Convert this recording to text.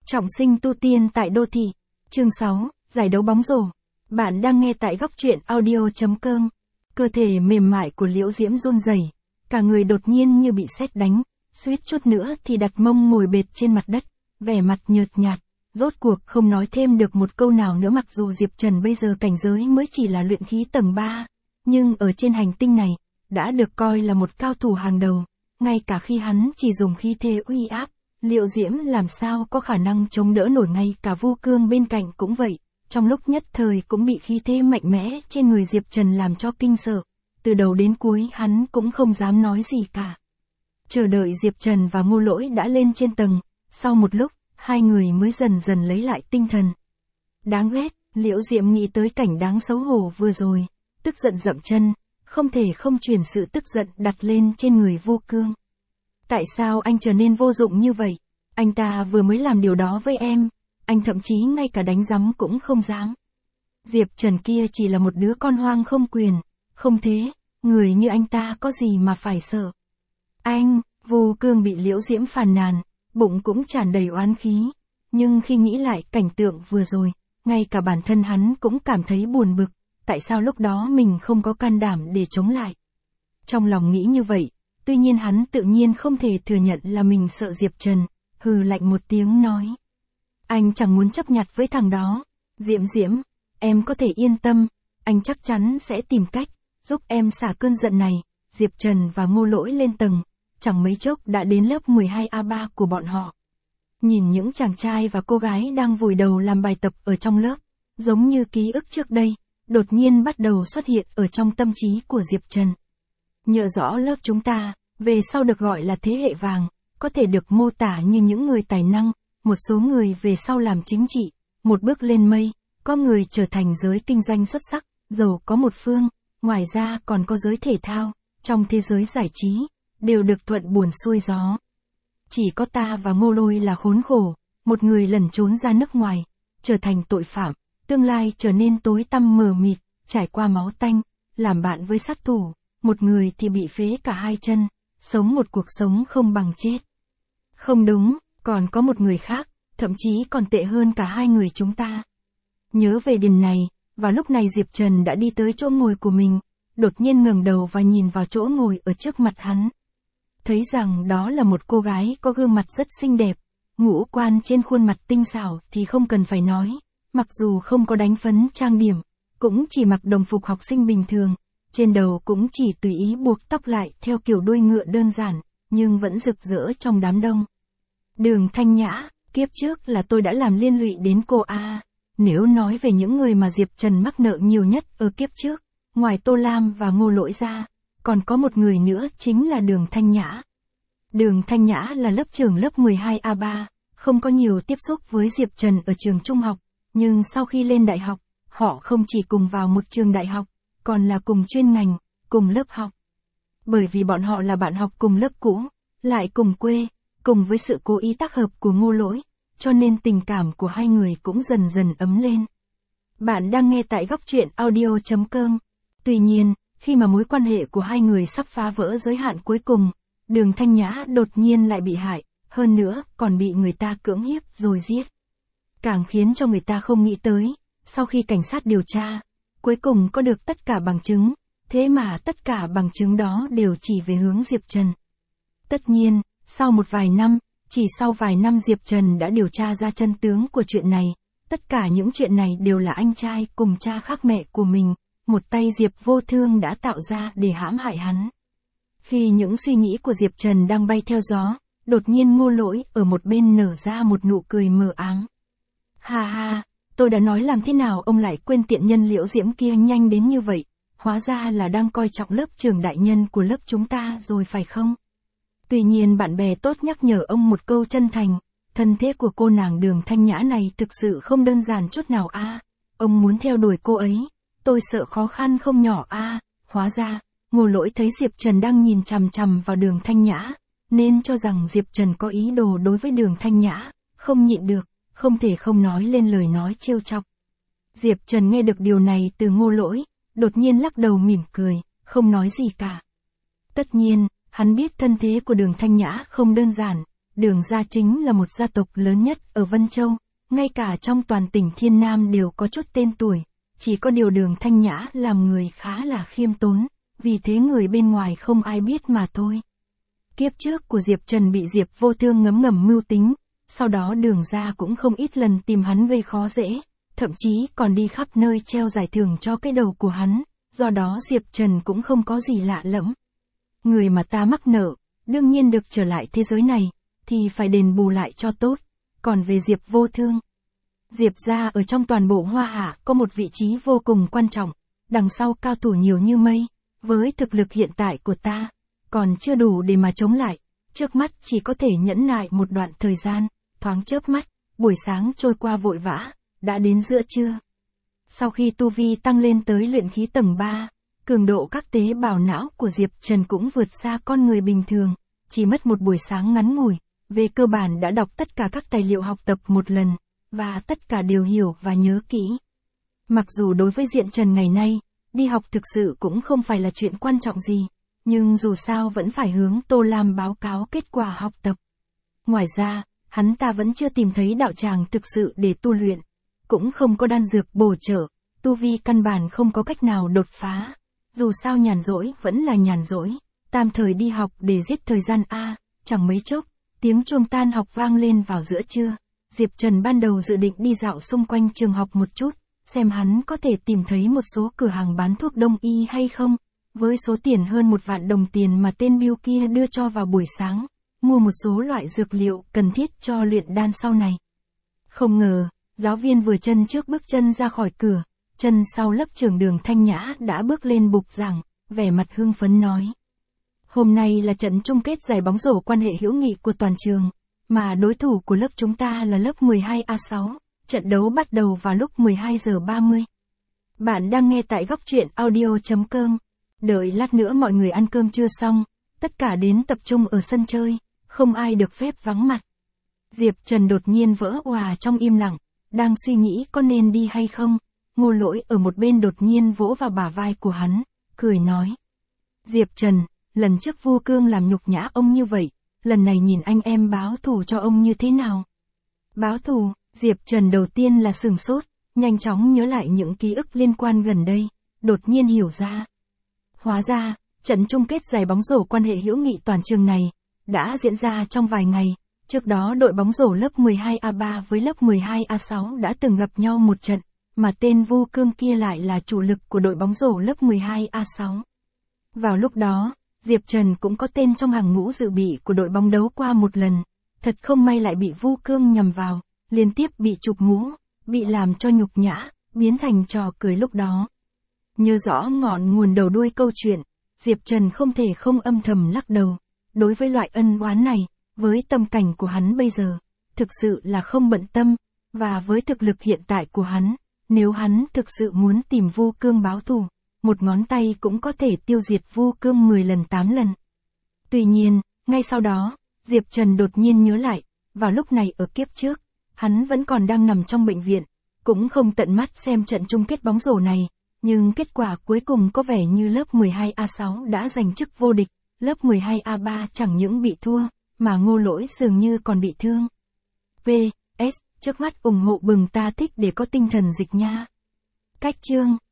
Trọng sinh tu tiên tại đô thị. Chương 6, giải đấu bóng rổ. Bạn đang nghe tại góc truyện audio.com. Cơ thể mềm mại của Liễu Diễm run rẩy, cả người đột nhiên như bị sét đánh, suýt chút nữa thì đặt mông ngồi bệt trên mặt đất, vẻ mặt nhợt nhạt, rốt cuộc không nói thêm được một câu nào nữa. Mặc dù Diệp Trần bây giờ cảnh giới mới chỉ là luyện khí tầng 3, nhưng ở trên hành tinh này, đã được coi là một cao thủ hàng đầu, ngay cả khi hắn chỉ dùng khí thế uy áp, Liễu Diễm làm sao có khả năng chống đỡ nổi. Ngay cả Vu Cương bên cạnh cũng vậy, trong lúc nhất thời cũng bị khí thế mạnh mẽ trên người Diệp Trần làm cho kinh sợ, từ đầu đến cuối hắn cũng không dám nói gì cả. Chờ đợi Diệp Trần và Ngô Lỗi đã lên trên tầng, sau một lúc, hai người mới dần dần lấy lại tinh thần. Đáng ghét, Liễu Diễm nghĩ tới cảnh đáng xấu hổ vừa rồi, tức giận dậm chân, không thể không chuyển sự tức giận đặt lên trên người Vu Cương. Tại sao anh trở nên vô dụng như vậy? Anh ta vừa mới làm điều đó với em, anh thậm chí ngay cả đánh giấm cũng không dám. Diệp Trần kia chỉ là một đứa con hoang không quyền, không thế, người như anh ta có gì mà phải sợ. Anh, Vu Cương bị Liễu Diễm phàn nàn, bụng cũng tràn đầy oán khí, nhưng khi nghĩ lại cảnh tượng vừa rồi, ngay cả bản thân hắn cũng cảm thấy buồn bực, tại sao lúc đó mình không có can đảm để chống lại. Trong lòng nghĩ như vậy, tuy nhiên hắn tự nhiên không thể thừa nhận là mình sợ Diệp Trần, hừ lạnh một tiếng nói. Anh chẳng muốn chấp nhặt với thằng đó, Diễm Diễm, em có thể yên tâm, anh chắc chắn sẽ tìm cách, giúp em xả cơn giận này. Diệp Trần và Ngô Lỗi lên tầng, chẳng mấy chốc đã đến lớp 12A3 của bọn họ. Nhìn những chàng trai và cô gái đang vùi đầu làm bài tập ở trong lớp, giống như ký ức trước đây, đột nhiên bắt đầu xuất hiện ở trong tâm trí của Diệp Trần. Nhớ rõ lớp chúng ta, về sau được gọi là thế hệ vàng, có thể được mô tả như những người tài năng, một số người về sau làm chính trị, một bước lên mây, có người trở thành giới kinh doanh xuất sắc, giàu có một phương, ngoài ra còn có giới thể thao, trong thế giới giải trí, đều được thuận buồm xuôi gió. Chỉ có ta và Ngô Lôi là khốn khổ, một người lẩn trốn ra nước ngoài, trở thành tội phạm, tương lai trở nên tối tăm mờ mịt, trải qua máu tanh, làm bạn với sát thủ, một người thì bị phế cả hai chân, sống một cuộc sống không bằng chết. Không đúng, còn có một người khác, thậm chí còn tệ hơn cả hai người chúng ta. Nhớ về điều này, và lúc này Diệp Trần đã đi tới chỗ ngồi của mình, đột nhiên ngẩng đầu và nhìn vào chỗ ngồi ở trước mặt hắn. Thấy rằng đó là một cô gái có gương mặt rất xinh đẹp, ngũ quan trên khuôn mặt tinh xảo thì không cần phải nói, mặc dù không có đánh phấn trang điểm, cũng chỉ mặc đồng phục học sinh bình thường, trên đầu cũng chỉ tùy ý buộc tóc lại theo kiểu đuôi ngựa đơn giản, nhưng vẫn rực rỡ trong đám đông. Đường Thanh Nhã, kiếp trước là tôi đã làm liên lụy đến cô a. Nếu nói về những người mà Diệp Trần mắc nợ nhiều nhất ở kiếp trước, ngoài Tô Lam và Ngô Lỗi ra, còn có một người nữa chính là Đường Thanh Nhã. Đường Thanh Nhã là lớp trưởng lớp 12A3, không có nhiều tiếp xúc với Diệp Trần ở trường trung học, nhưng sau khi lên đại học, họ không chỉ cùng vào một trường đại học, còn là cùng chuyên ngành, cùng lớp học. Bởi vì bọn họ là bạn học cùng lớp cũ, lại cùng quê, cùng với sự cố ý tác hợp của Ngô Lỗi, cho nên tình cảm của hai người cũng dần dần ấm lên. Bạn đang nghe tại góc truyện audio.com. Tuy nhiên, khi mà mối quan hệ của hai người sắp phá vỡ giới hạn cuối cùng, Đường Thanh Nhã đột nhiên lại bị hại, hơn nữa còn bị người ta cưỡng hiếp rồi giết. Càng khiến cho người ta không nghĩ tới, sau khi cảnh sát điều tra, cuối cùng có được tất cả bằng chứng, thế mà tất cả bằng chứng đó đều chỉ về hướng Diệp Trần. Tất nhiên, sau vài năm Diệp Trần đã điều tra ra chân tướng của chuyện này, tất cả những chuyện này đều là anh trai cùng cha khác mẹ của mình, một tay Diệp Vô Thương đã tạo ra để hãm hại hắn. Khi những suy nghĩ của Diệp Trần đang bay theo gió, đột nhiên Ngô Lỗi ở một bên nở ra một nụ cười mờ áng. Ha ha, tôi đã nói làm thế nào ông lại quên tiện nhân Liễu Diễm kia nhanh đến như vậy, hóa ra là đang coi trọng lớp trưởng đại nhân của lớp chúng ta rồi phải không? Tuy nhiên bạn bè tốt nhắc nhở ông một câu chân thành, thân thế của cô nàng Đường Thanh Nhã này thực sự không đơn giản chút nào a. Ông muốn theo đuổi cô ấy, tôi sợ khó khăn không nhỏ a. Hóa ra, Ngô Lỗi thấy Diệp Trần đang nhìn chằm chằm vào Đường Thanh Nhã, nên cho rằng Diệp Trần có ý đồ đối với Đường Thanh Nhã, không nhịn được, không thể không nói lên lời nói trêu chọc. Diệp Trần nghe được điều này từ Ngô Lỗi, đột nhiên lắc đầu mỉm cười, không nói gì cả. Tất nhiên, hắn biết thân thế của Đường Thanh Nhã không đơn giản, Đường gia chính là một gia tộc lớn nhất ở Vân Châu, ngay cả trong toàn tỉnh Thiên Nam đều có chút tên tuổi, chỉ có điều Đường Thanh Nhã làm người khá là khiêm tốn, vì thế người bên ngoài không ai biết mà thôi. Kiếp trước của Diệp Trần bị Diệp Vô Thương ngấm ngầm mưu tính, sau đó Đường gia cũng không ít lần tìm hắn gây khó dễ, thậm chí còn đi khắp nơi treo giải thưởng cho cái đầu của hắn, do đó Diệp Trần cũng không có gì lạ lẫm. Người mà ta mắc nợ, đương nhiên được trở lại thế giới này, thì phải đền bù lại cho tốt. Còn về Diệp Vô Thương, Diệp gia ở trong toàn bộ Hoa Hạ có một vị trí vô cùng quan trọng, đằng sau cao thủ nhiều như mây, với thực lực hiện tại của ta, còn chưa đủ để mà chống lại, trước mắt chỉ có thể nhẫn nại một đoạn thời gian, thoáng chớp mắt, buổi sáng trôi qua vội vã, đã đến giữa trưa. Sau khi tu vi tăng lên tới luyện khí tầng 3, cường độ các tế bào não của Diệp Trần cũng vượt xa con người bình thường, chỉ mất một buổi sáng ngắn ngủi, về cơ bản đã đọc tất cả các tài liệu học tập một lần, và tất cả đều hiểu và nhớ kỹ. Mặc dù đối với Diệp Trần ngày nay, đi học thực sự cũng không phải là chuyện quan trọng gì, nhưng dù sao vẫn phải hướng Tô Lam báo cáo kết quả học tập. Ngoài ra, hắn ta vẫn chưa tìm thấy đạo tràng thực sự để tu luyện, cũng không có đan dược bổ trợ, tu vi căn bản không có cách nào đột phá. Dù sao nhàn rỗi vẫn là nhàn rỗi, tạm thời đi học để giết thời gian a. Chẳng mấy chốc, tiếng chuông tan học vang lên vào giữa trưa. Diệp Trần ban đầu dự định đi dạo xung quanh trường học một chút, xem hắn có thể tìm thấy một số cửa hàng bán thuốc đông y hay không. Với số tiền hơn 1 vạn đồng tiền mà tên Bill kia đưa cho vào buổi sáng, mua một số loại dược liệu cần thiết cho luyện đan sau này. Không ngờ, giáo viên vừa chân trước bước chân ra khỏi cửa, chân sau lớp trưởng Đường Thanh Nhã đã bước lên bục giảng, vẻ mặt hưng phấn nói. Hôm nay là trận chung kết giải bóng rổ quan hệ hữu nghị của toàn trường, mà đối thủ của lớp chúng ta là lớp 12A6, trận đấu bắt đầu vào lúc 12 giờ 30. Bạn đang nghe tại góc truyện audio.com. Đợi lát nữa mọi người ăn cơm trưa xong, tất cả đến tập trung ở sân chơi, không ai được phép vắng mặt. Diệp Trần đột nhiên vỡ òa trong im lặng, đang suy nghĩ có nên đi hay không. Ngô Lỗi ở một bên đột nhiên vỗ vào bả vai của hắn, cười nói. Diệp Trần, lần trước Vu Cương làm nhục nhã ông như vậy, lần này nhìn anh em báo thù cho ông như thế nào? Báo thù, Diệp Trần đầu tiên là sửng sốt, nhanh chóng nhớ lại những ký ức liên quan gần đây, đột nhiên hiểu ra. Hóa ra, trận chung kết giải bóng rổ quan hệ hữu nghị toàn trường này, đã diễn ra trong vài ngày. Trước đó đội bóng rổ lớp 12A3 với lớp 12A6 đã từng gặp nhau một trận, mà tên Vu Cương kia lại là chủ lực của đội bóng rổ lớp 12A6. Vào lúc đó, Diệp Trần cũng có tên trong hàng ngũ dự bị của đội bóng đấu qua một lần, thật không may lại bị Vu Cương nhầm vào, liên tiếp bị chụp mũ, bị làm cho nhục nhã, biến thành trò cười lúc đó. Nhớ rõ ngọn nguồn đầu đuôi câu chuyện, Diệp Trần không thể không âm thầm lắc đầu, đối với loại ân oán này, với tâm cảnh của hắn bây giờ, thực sự là không bận tâm, và với thực lực hiện tại của hắn, nếu hắn thực sự muốn tìm Vu Cương báo thù, một ngón tay cũng có thể tiêu diệt Vu Cương 10 lần 8 lần. Tuy nhiên, ngay sau đó, Diệp Trần đột nhiên nhớ lại, vào lúc này ở kiếp trước, hắn vẫn còn đang nằm trong bệnh viện, cũng không tận mắt xem trận chung kết bóng rổ này, nhưng kết quả cuối cùng có vẻ như lớp 12A6 đã giành chức vô địch, lớp 12A3 chẳng những bị thua, mà Ngô Lỗi dường như còn bị thương. PS, trước mắt ủng hộ bừng ta thích để có tinh thần dịch nha. Cách chương